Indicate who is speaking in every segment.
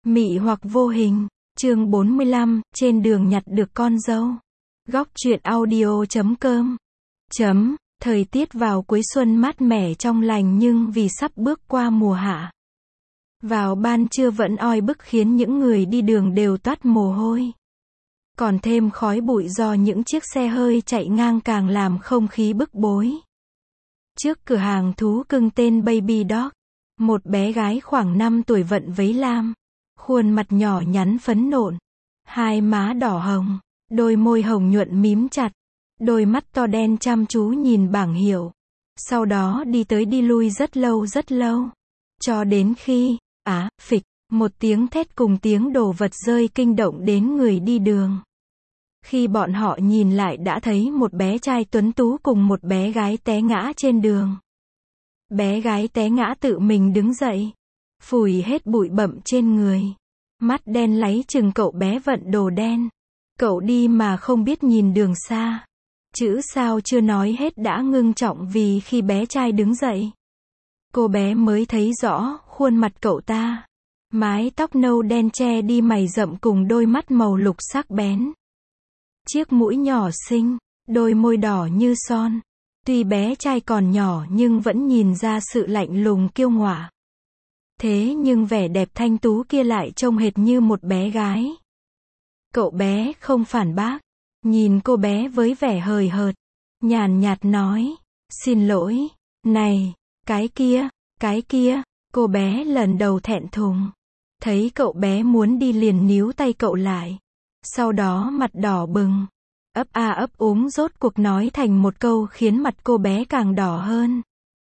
Speaker 1: Mị hoặc vô hình, chương 45, trên đường nhặt được con dâu. Góc truyện audio.com. Thời tiết vào cuối xuân mát mẻ trong lành nhưng vì sắp bước qua mùa hạ. Vào ban trưa vẫn oi bức khiến những người đi đường đều toát mồ hôi. Còn thêm khói bụi do những chiếc xe hơi chạy ngang càng làm không khí bức bối. Trước cửa hàng thú cưng tên Baby Dog, một bé gái khoảng 5 tuổi vận váy lam. Khuôn mặt nhỏ nhắn phấn nộn, hai má đỏ hồng, đôi môi hồng nhuận mím chặt, đôi mắt to đen chăm chú nhìn bảng hiệu. Sau đó đi tới đi lui rất lâu, cho đến khi, phịch, một tiếng thét cùng tiếng đồ vật rơi kinh động đến người đi đường. Khi bọn họ nhìn lại đã thấy một bé trai tuấn tú cùng một bé gái té ngã trên đường. Bé gái té ngã tự mình đứng dậy, phủi hết bụi bặm trên người. Mắt đen láy chừng cậu bé vận đồ đen. Cậu đi mà không biết nhìn đường xa. Chữ sao chưa nói hết đã ngưng trọng vì khi bé trai đứng dậy, cô bé mới thấy rõ khuôn mặt cậu ta. Mái tóc nâu đen che đi mày rậm cùng đôi mắt màu lục sắc bén. Chiếc mũi nhỏ xinh, đôi môi đỏ như son. Tuy bé trai còn nhỏ nhưng vẫn nhìn ra sự lạnh lùng kiêu ngạo. Thế nhưng vẻ đẹp thanh tú kia lại trông hệt như một bé gái. Cậu bé không phản bác, nhìn cô bé với vẻ hời hợt, nhàn nhạt nói, xin lỗi, này, cái kia, cô bé lần đầu thẹn thùng. Thấy cậu bé muốn đi liền níu tay cậu lại. Sau đó mặt đỏ bừng, ấp úng rốt cuộc nói thành một câu khiến mặt cô bé càng đỏ hơn.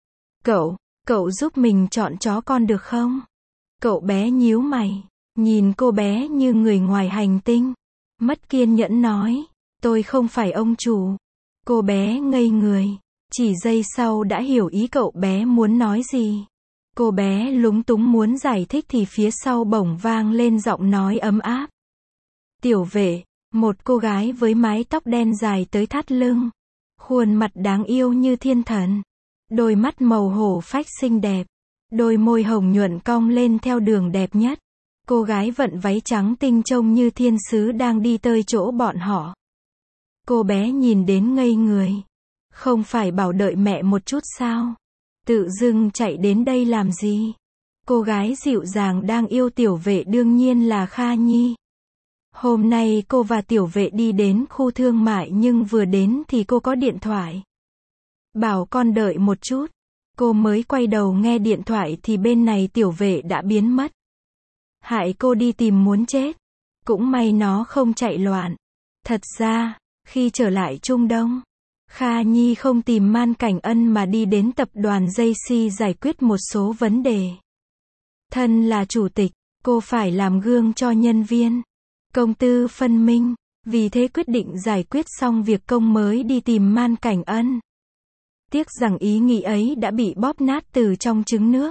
Speaker 1: Cậu giúp mình chọn chó con được không? Cậu bé nhíu mày, nhìn cô bé như người ngoài hành tinh. Mất kiên nhẫn nói, tôi không phải ông chủ. Cô bé ngây người, chỉ giây sau đã hiểu ý cậu bé muốn nói gì. Cô bé lúng túng muốn giải thích thì phía sau bỗng vang lên giọng nói ấm áp. Tiểu vệ, một cô gái với mái tóc đen dài tới thắt lưng. Khuôn mặt đáng yêu như thiên thần. Đôi mắt màu hổ phách xinh đẹp. Đôi môi hồng nhuận cong lên theo đường đẹp nhất. Cô gái vận váy trắng tinh trông như thiên sứ đang đi tới chỗ bọn họ. Cô bé nhìn đến ngây người. Không phải bảo đợi mẹ một chút sao? Tự dưng chạy đến đây làm gì? Cô gái dịu dàng đang yêu tiểu vệ đương nhiên là Kha Nhi. Hôm nay cô và tiểu vệ đi đến khu thương mại nhưng vừa đến thì cô có điện thoại. Bảo con đợi một chút. Cô mới quay đầu nghe điện thoại thì bên này tiểu vệ đã biến mất. Hại cô đi tìm muốn chết. Cũng may nó không chạy loạn. Thật ra, khi trở lại Trung Đông, Kha Nhi không tìm Man Cảnh Ân mà đi đến tập đoàn JC giải quyết một số vấn đề. Thân là chủ tịch, cô phải làm gương cho nhân viên. Công tư phân minh, vì thế quyết định giải quyết xong việc công mới đi tìm Man Cảnh Ân. Tiếc rằng ý nghĩ ấy đã bị bóp nát từ trong trứng nước.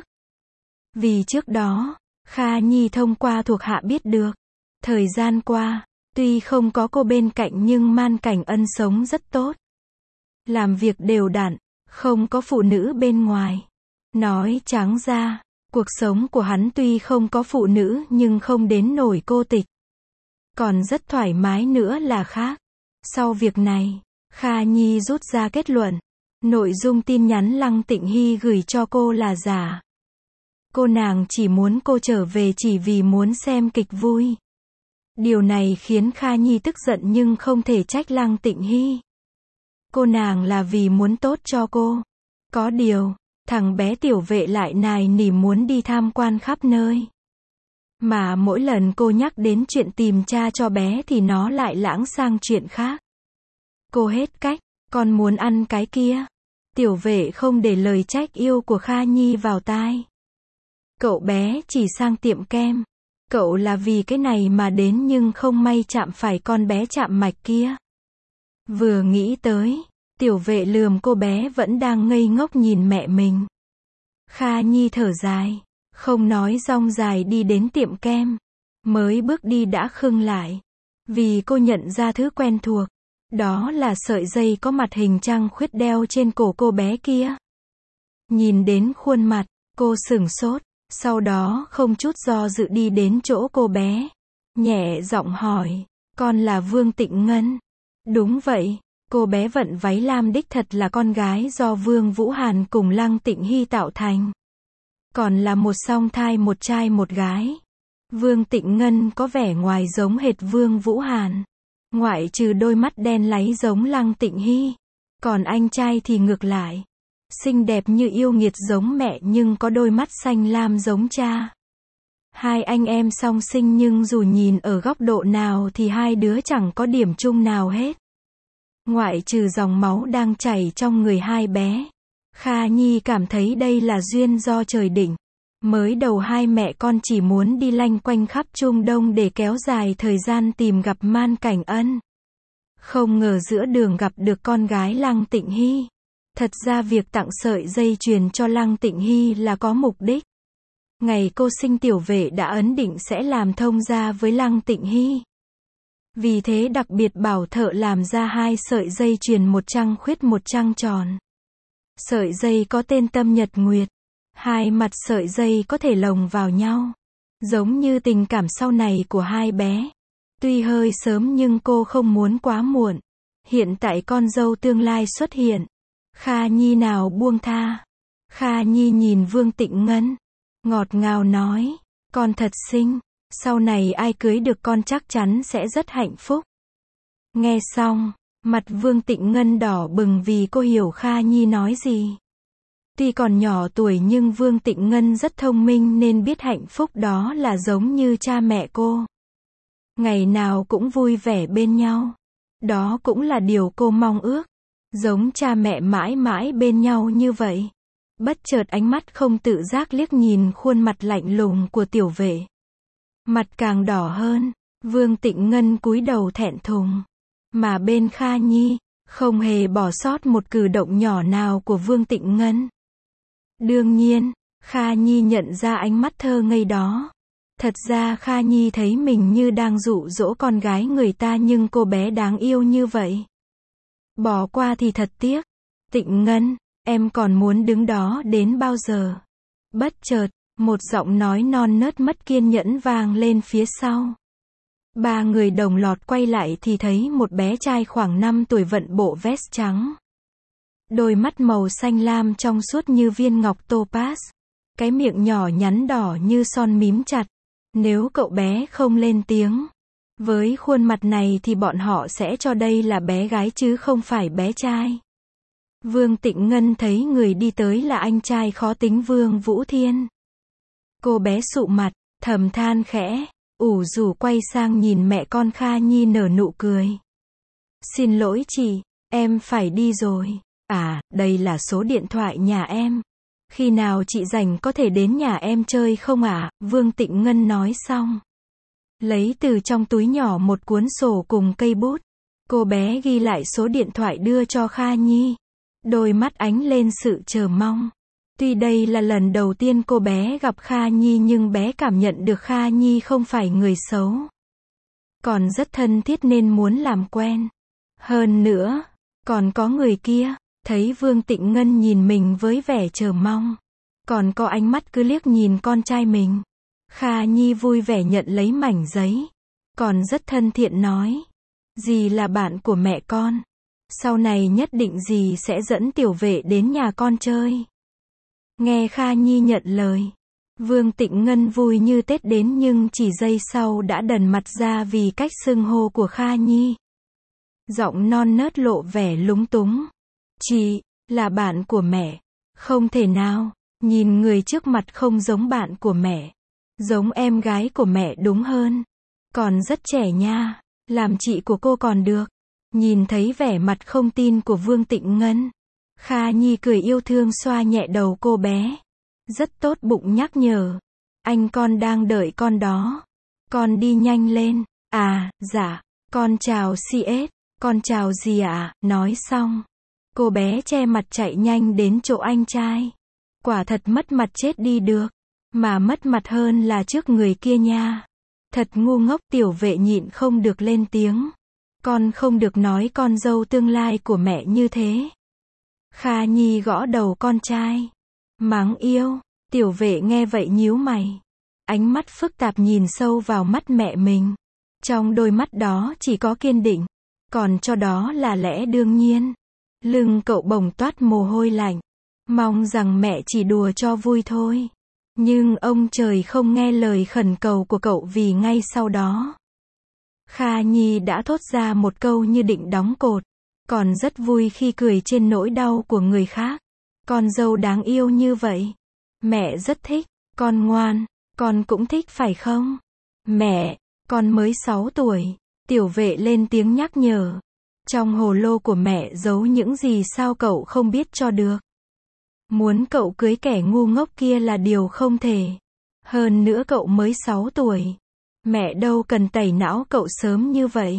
Speaker 1: Vì trước đó, Kha Nhi thông qua thuộc hạ biết được, thời gian qua, tuy không có cô bên cạnh nhưng Man Cảnh Ân sống rất tốt. Làm việc đều đặn, không có phụ nữ bên ngoài. Nói trắng ra, cuộc sống của hắn tuy không có phụ nữ nhưng không đến nổi cô tịch. Còn rất thoải mái nữa là khác. Sau việc này, Kha Nhi rút ra kết luận. Nội dung tin nhắn Lăng Tịnh Hy gửi cho cô là giả. Cô nàng chỉ muốn cô trở về chỉ vì muốn xem kịch vui. Điều này khiến Kha Nhi tức giận nhưng không thể trách Lăng Tịnh Hy. Cô nàng là vì muốn tốt cho cô. Có điều, thằng bé tiểu vệ lại nài nỉ muốn đi tham quan khắp nơi. Mà mỗi lần cô nhắc đến chuyện tìm cha cho bé thì nó lại lãng sang chuyện khác. Cô hết cách, con muốn ăn cái kia. Tiểu vệ không để lời trách yêu của Kha Nhi vào tai. Cậu bé chỉ sang tiệm kem. Cậu là vì cái này mà đến nhưng không may chạm phải con bé chạm mạch kia. Vừa nghĩ tới, tiểu vệ lườm cô bé vẫn đang ngây ngốc nhìn mẹ mình. Kha Nhi thở dài, không nói rong dài đi đến tiệm kem. Mới bước đi đã khựng lại. Vì cô nhận ra thứ quen thuộc. Đó là sợi dây có mặt hình trăng khuyết đeo trên cổ cô bé kia. Nhìn đến khuôn mặt, cô sửng sốt. Sau đó không chút do dự đi đến chỗ cô bé. Nhẹ giọng hỏi, con là Vương Tịnh Ngân? Đúng vậy, cô bé vận váy lam đích thật là con gái do Vương Vũ Hàn cùng Lăng Tịnh Hy tạo thành. Còn là một song thai một trai một gái. Vương Tịnh Ngân có vẻ ngoài giống hệt Vương Vũ Hàn. Ngoại trừ đôi mắt đen láy giống Lăng Tịnh Hy. Còn anh trai thì ngược lại. Xinh đẹp như yêu nghiệt giống mẹ nhưng có đôi mắt xanh lam giống cha. Hai anh em song sinh nhưng dù nhìn ở góc độ nào thì hai đứa chẳng có điểm chung nào hết. Ngoại trừ dòng máu đang chảy trong người hai bé. Kha Nhi cảm thấy đây là duyên do trời định. Mới đầu hai mẹ con chỉ muốn đi lanh quanh khắp Trung Đông để kéo dài thời gian tìm gặp Man Cảnh Ân. Không ngờ giữa đường gặp được con gái Lăng Tịnh Hy. Thật ra việc tặng sợi dây chuyền cho Lăng Tịnh Hy là có mục đích. Ngày cô sinh tiểu vệ đã ấn định sẽ làm thông gia với Lăng Tịnh Hy. Vì thế đặc biệt bảo thợ làm ra 2 sợi dây chuyền, một trăng khuyết một trăng tròn. Sợi dây có tên Tâm Nhật Nguyệt. Hai mặt sợi dây có thể lồng vào nhau. Giống như tình cảm sau này của hai bé. Tuy hơi sớm nhưng cô không muốn quá muộn. Hiện tại con dâu tương lai xuất hiện. Kha Nhi nào buông tha. Kha Nhi nhìn Vương Tịnh Ngân. Ngọt ngào nói. Con thật xinh. Sau này ai cưới được con chắc chắn sẽ rất hạnh phúc. Nghe xong, mặt Vương Tịnh Ngân đỏ bừng vì cô hiểu Kha Nhi nói gì. Tuy còn nhỏ tuổi nhưng Vương Tịnh Ngân rất thông minh nên biết hạnh phúc đó là giống như cha mẹ cô. Ngày nào cũng vui vẻ bên nhau. Đó cũng là điều cô mong ước. Giống cha mẹ mãi mãi bên nhau như vậy. Bất chợt ánh mắt không tự giác liếc nhìn khuôn mặt lạnh lùng của tiểu vệ. Mặt càng đỏ hơn, Vương Tịnh Ngân cúi đầu thẹn thùng. Mà bên Kha Nhi, không hề bỏ sót một cử động nhỏ nào của Vương Tịnh Ngân. Đương nhiên, Kha Nhi nhận ra ánh mắt thơ ngây đó. Thật ra Kha Nhi thấy mình như đang dụ dỗ con gái người ta nhưng cô bé đáng yêu như vậy. Bỏ qua thì thật tiếc. Tịnh Ngân, em còn muốn đứng đó đến bao giờ? Bất chợt, một giọng nói non nớt mất kiên nhẫn vang lên phía sau. Ba người đồng loạt quay lại thì thấy một bé trai khoảng 5 tuổi vận bộ vest trắng. Đôi mắt màu xanh lam trong suốt như viên ngọc topaz. Cái miệng nhỏ nhắn đỏ như son mím chặt. Nếu cậu bé không lên tiếng với khuôn mặt này thì bọn họ sẽ cho đây là bé gái chứ không phải bé trai. Vương Tịnh Ngân thấy người đi tới là anh trai khó tính Vương Vũ Thiên. Cô bé sụ mặt, thầm than khẽ, ủ rủ quay sang nhìn mẹ con Kha Nhi nở nụ cười. Xin lỗi chị, em phải đi rồi. À, đây là số điện thoại nhà em. Khi nào chị rảnh có thể đến nhà em chơi không ạ? Vương Tịnh Ngân nói xong. Lấy từ trong túi nhỏ một cuốn sổ cùng cây bút. Cô bé ghi lại số điện thoại đưa cho Kha Nhi. Đôi mắt ánh lên sự chờ mong. Tuy đây là lần đầu tiên cô bé gặp Kha Nhi nhưng bé cảm nhận được Kha Nhi không phải người xấu. Còn rất thân thiết nên muốn làm quen. Hơn nữa, còn có người kia. Thấy Vương Tịnh Ngân nhìn mình với vẻ chờ mong. Còn có ánh mắt cứ liếc nhìn con trai mình. Kha Nhi vui vẻ nhận lấy mảnh giấy. Còn rất thân thiện nói. Dì là bạn của mẹ con. Sau này nhất định dì sẽ dẫn tiểu vệ đến nhà con chơi. Nghe Kha Nhi nhận lời. Vương Tịnh Ngân vui như Tết đến nhưng chỉ giây sau đã đần mặt ra vì cách xưng hô của Kha Nhi. Giọng non nớt lộ vẻ lúng túng. Chị, là bạn của mẹ. Không thể nào, nhìn người trước mặt không giống bạn của mẹ. Giống em gái của mẹ đúng hơn. Còn rất trẻ nha, làm chị của cô còn được. Nhìn thấy vẻ mặt không tin của Vương Tịnh Ngân. Kha Nhi cười yêu thương xoa nhẹ đầu cô bé. Rất tốt bụng nhắc nhở. Anh con đang đợi con đó. Con đi nhanh lên. À, dạ, con chào CS. Con chào gì ạ? Nói xong. Cô bé che mặt chạy nhanh đến chỗ anh trai. Quả thật mất mặt chết đi được. Mà mất mặt hơn là trước người kia nha. Thật ngu ngốc. Tiểu vệ nhịn không được lên tiếng. Con không được nói con dâu tương lai của mẹ như thế. Kha Nhi gõ đầu con trai. Mắng yêu. Tiểu vệ nghe vậy nhíu mày. Ánh mắt phức tạp nhìn sâu vào mắt mẹ mình. Trong đôi mắt đó chỉ có kiên định. Còn cho đó là lẽ đương nhiên. Lưng cậu bồng toát mồ hôi lạnh. Mong rằng mẹ chỉ đùa cho vui thôi. Nhưng ông trời không nghe lời khẩn cầu của cậu vì ngay sau đó, Kha Nhi đã thốt ra một câu như định đóng cột. Còn rất vui khi cười trên nỗi đau của người khác. Con dâu đáng yêu như vậy. Mẹ rất thích. Con ngoan. Con cũng thích phải không? Mẹ, con mới 6 tuổi. Tiểu vệ lên tiếng nhắc nhở. Trong hồ lô của mẹ giấu những gì sao cậu không biết cho được. Muốn cậu cưới kẻ ngu ngốc kia là điều không thể. Hơn nữa cậu mới 6 tuổi. Mẹ đâu cần tẩy não cậu sớm như vậy.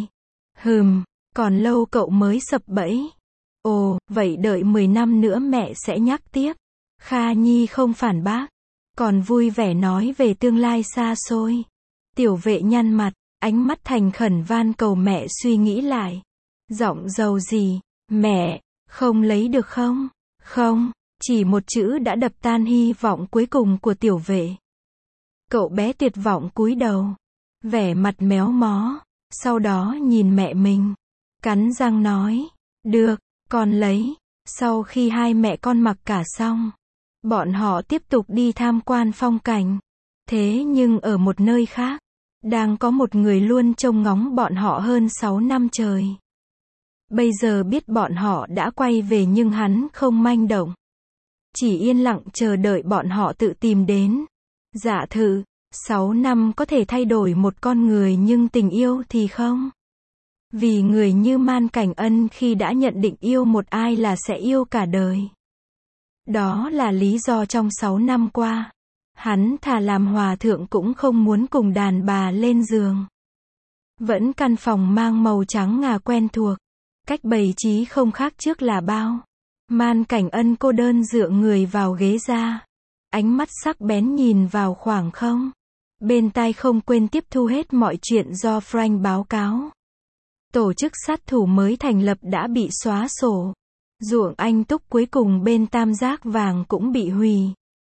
Speaker 1: Còn lâu cậu mới sập bẫy. Ồ, vậy đợi 10 năm nữa mẹ sẽ nhắc tiếp. Kha Nhi không phản bác. Còn vui vẻ nói về tương lai xa xôi. Tiểu vệ nhăn mặt, ánh mắt thành khẩn van cầu mẹ suy nghĩ lại. Giọng dầu gì? Mẹ, không lấy được không? Không, chỉ một chữ đã đập tan hy vọng cuối cùng của tiểu vệ. Cậu bé tuyệt vọng cúi đầu. Vẻ mặt méo mó. Sau đó nhìn mẹ mình. Cắn răng nói. Được, con lấy. Sau khi hai mẹ con mặc cả xong, bọn họ tiếp tục đi tham quan phong cảnh. Thế nhưng ở một nơi khác, đang có một người luôn trông ngóng bọn họ hơn 6 năm trời. Bây giờ biết bọn họ đã quay về nhưng hắn không manh động. Chỉ yên lặng chờ đợi bọn họ tự tìm đến. Dạ thử, 6 năm có thể thay đổi một con người nhưng tình yêu thì không. Vì người như Man Cảnh Ân khi đã nhận định yêu một ai là sẽ yêu cả đời. Đó là lý do trong 6 năm qua, hắn thà làm hòa thượng cũng không muốn cùng đàn bà lên giường. Vẫn căn phòng mang màu trắng ngà quen thuộc. Cách bày trí không khác trước là bao. Man Cảnh Ân cô đơn dựa người vào ghế ra. Ánh mắt sắc bén nhìn vào khoảng không. Bên tai không quên tiếp thu hết mọi chuyện do Frank báo cáo. Tổ chức sát thủ mới thành lập đã bị xóa sổ. Ruộng anh túc cuối cùng bên Tam Giác Vàng cũng bị hủy.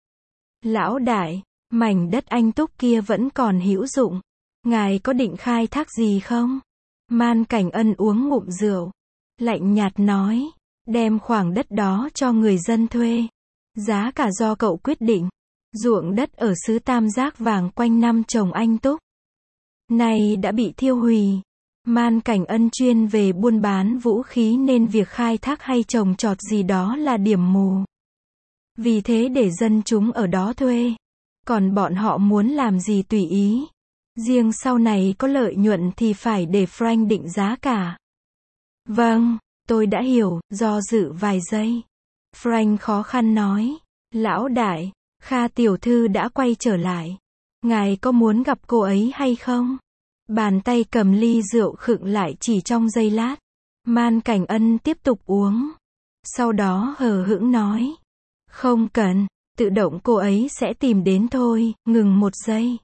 Speaker 1: Lão đại, mảnh đất anh túc kia vẫn còn hữu dụng. Ngài có định khai thác gì không? Man Cảnh Ân uống ngụm rượu. Lạnh nhạt nói. Đem khoảng đất đó cho người dân thuê. Giá cả do cậu quyết định. Ruộng đất ở xứ Tam Giác Vàng quanh năm trồng anh túc này đã bị thiêu hủy. Man Cảnh Ân chuyên về buôn bán vũ khí nên việc khai thác hay trồng trọt gì đó là điểm mù. Vì thế để dân chúng ở đó thuê. Còn bọn họ muốn làm gì tùy ý. Riêng sau này có lợi nhuận thì phải để Frank định giá cả. Vâng, tôi đã hiểu, do dự vài giây. Frank khó khăn nói. Lão đại, Kha tiểu thư đã quay trở lại. Ngài có muốn gặp cô ấy hay không? Bàn tay cầm ly rượu khựng lại chỉ trong giây lát. Man Cảnh Ân tiếp tục uống. Sau đó hờ hững nói. Không cần, tự động cô ấy sẽ tìm đến thôi, ngừng một giây.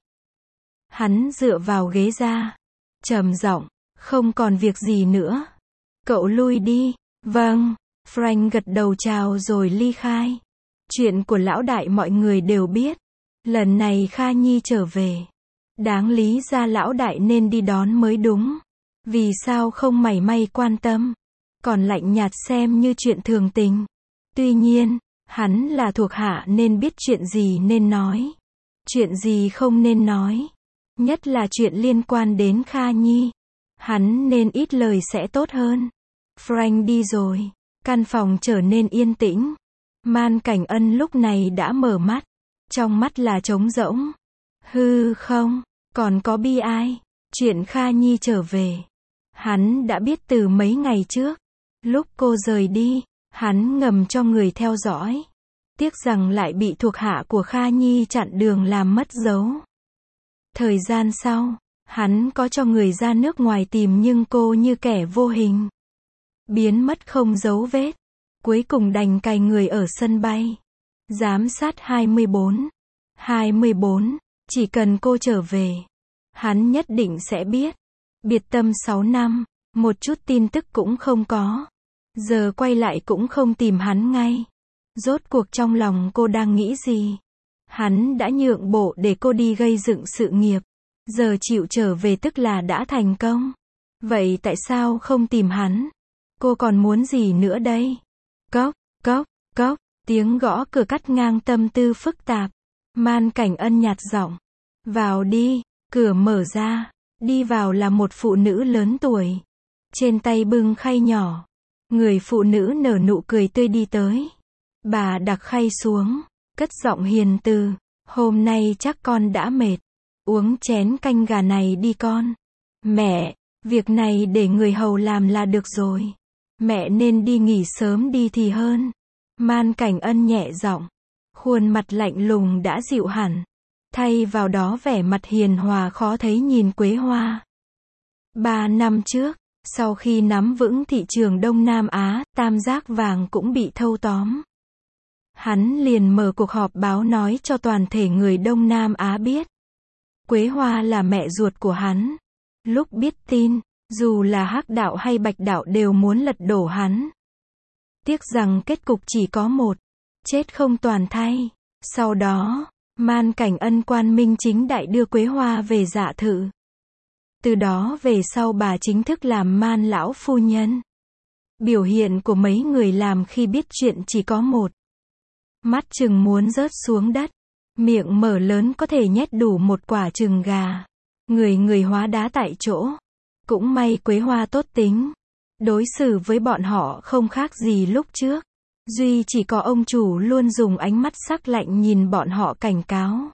Speaker 1: Hắn dựa vào ghế ra. Trầm giọng, không còn việc gì nữa. Cậu lui đi. Vâng. Frank gật đầu chào rồi ly khai. Chuyện của lão đại mọi người đều biết. Lần này Kha Nhi trở về. Đáng lý ra lão đại nên đi đón mới đúng. Vì sao không mảy may quan tâm. Còn lạnh nhạt xem như chuyện thường tình. Tuy nhiên, hắn là thuộc hạ nên biết chuyện gì nên nói. Chuyện gì không nên nói. Nhất là chuyện liên quan đến Kha Nhi. Hắn nên ít lời sẽ tốt hơn. Frank đi rồi. Căn phòng trở nên yên tĩnh. Man Cảnh Ân lúc này đã mở mắt. Trong mắt là trống rỗng. Không, còn có bi ai. Chuyện Kha Nhi trở về. Hắn đã biết từ mấy ngày trước. Lúc cô rời đi, hắn ngầm cho người theo dõi. Tiếc rằng lại bị thuộc hạ của Kha Nhi chặn đường làm mất dấu. Thời gian sau, hắn có cho người ra nước ngoài tìm nhưng cô như kẻ vô hình. Biến mất không dấu vết. Cuối cùng đành cài người ở sân bay. Giám sát 24. Chỉ cần cô trở về, hắn nhất định sẽ biết. Biệt tâm 6 năm, một chút tin tức cũng không có. Giờ quay lại cũng không tìm hắn ngay. Rốt cuộc trong lòng cô đang nghĩ gì? Hắn đã nhượng bộ để cô đi gây dựng sự nghiệp. Giờ chịu trở về tức là đã thành công. Vậy tại sao không tìm hắn? Cô còn muốn gì nữa đây? Cốc, cốc, cốc, tiếng gõ cửa cắt ngang tâm tư phức tạp. Man Cảnh Ân nhạt giọng. Vào đi, cửa mở ra. Đi vào là một phụ nữ lớn tuổi. Trên tay bưng khay nhỏ. Người phụ nữ nở nụ cười tươi đi tới. Bà đặt khay xuống, cất giọng hiền từ. Hôm nay chắc con đã mệt. Uống chén canh gà này đi con. Mẹ, việc này để người hầu làm là được rồi. Mẹ nên đi nghỉ sớm đi thì hơn. Man Cảnh Ân nhẹ giọng. Khuôn mặt lạnh lùng đã dịu hẳn. Thay vào đó vẻ mặt hiền hòa khó thấy nhìn Quế Hoa. 3 năm trước, sau khi nắm vững thị trường Đông Nam Á, Tam Giác Vàng cũng bị thâu tóm. Hắn liền mở cuộc họp báo nói cho toàn thể người Đông Nam Á biết. Quế Hoa là mẹ ruột của hắn. Lúc biết tin, dù là Hắc đạo hay Bạch đạo đều muốn lật đổ hắn. Tiếc rằng kết cục chỉ có một, chết không toàn thây. Sau đó, Man Cảnh Ân quan minh chính đại đưa Quế Hoa về Dạ Thự. Từ đó về sau bà chính thức làm Man lão phu nhân. Biểu hiện của mấy người làm khi biết chuyện chỉ có một. Mắt chừng muốn rớt xuống đất. Miệng mở lớn có thể nhét đủ một quả chừng gà. Người hóa đá tại chỗ. Cũng may Quế Hoa tốt tính. Đối xử với bọn họ không khác gì lúc trước. Duy chỉ có ông chủ luôn dùng ánh mắt sắc lạnh nhìn bọn họ cảnh cáo.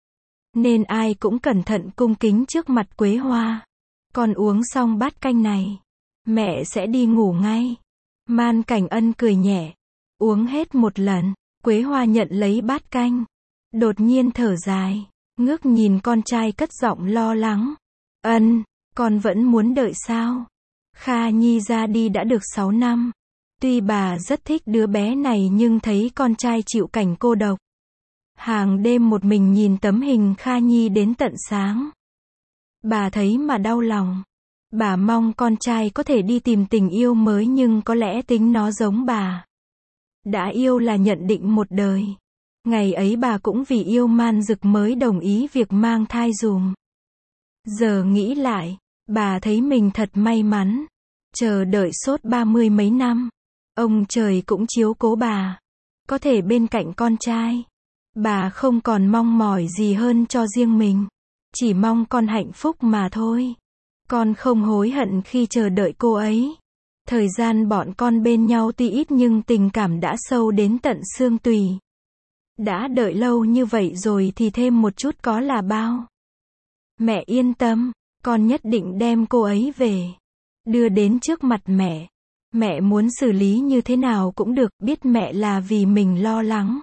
Speaker 1: Nên ai cũng cẩn thận cung kính trước mặt Quế Hoa. Con uống xong bát canh này, mẹ sẽ đi ngủ ngay. Man Cảnh Ân cười nhẹ. Uống hết một lần, Quế Hoa nhận lấy bát canh. Đột nhiên thở dài, ngước nhìn con trai cất giọng lo lắng. Ân, con vẫn muốn đợi sao? Kha Nhi ra đi đã được 6 năm. Tuy bà rất thích đứa bé này nhưng thấy con trai chịu cảnh cô độc. Hàng đêm một mình nhìn tấm hình Kha Nhi đến tận sáng. Bà thấy mà đau lòng. Bà mong con trai có thể đi tìm tình yêu mới nhưng có lẽ tính nó giống bà. Đã yêu là nhận định một đời. Ngày ấy bà cũng vì yêu Man Dực mới đồng ý việc mang thai dùm. Giờ nghĩ lại, bà thấy mình thật may mắn. Chờ đợi suốt 30 mấy năm. Ông trời cũng chiếu cố bà. Có thể bên cạnh con trai. Bà không còn mong mỏi gì hơn cho riêng mình. Chỉ mong con hạnh phúc mà thôi. Con không hối hận khi chờ đợi cô ấy. Thời gian bọn con bên nhau tuy ít nhưng tình cảm đã sâu đến tận xương tủy. Đã đợi lâu như vậy rồi thì thêm một chút có là bao. Mẹ yên tâm, con nhất định đem cô ấy về. Đưa đến trước mặt mẹ. Mẹ muốn xử lý như thế nào cũng được, biết mẹ là vì mình lo lắng.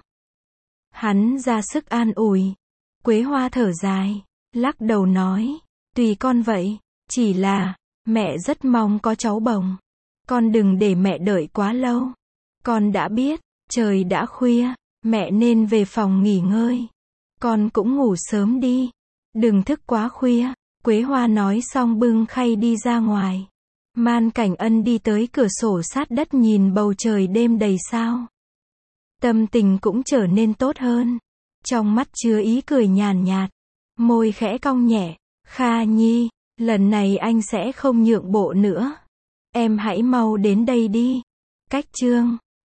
Speaker 1: Hắn ra sức an ủi. Quế Hoa thở dài, lắc đầu nói, tùy con vậy, chỉ là, mẹ rất mong có cháu bồng. Con đừng để mẹ đợi quá lâu. Con đã biết, trời đã khuya, mẹ nên về phòng nghỉ ngơi. Con cũng ngủ sớm đi. Đừng thức quá khuya. Quế Hoa nói xong bưng khay đi ra ngoài. Man Cảnh Ân đi tới cửa sổ sát đất nhìn bầu trời đêm đầy sao. Tâm tình cũng trở nên tốt hơn. Trong mắt chứa ý cười nhàn nhạt. Môi khẽ cong nhẹ. Kha Nhi, lần này anh sẽ không nhượng bộ nữa. Em hãy mau đến đây đi. Cách chương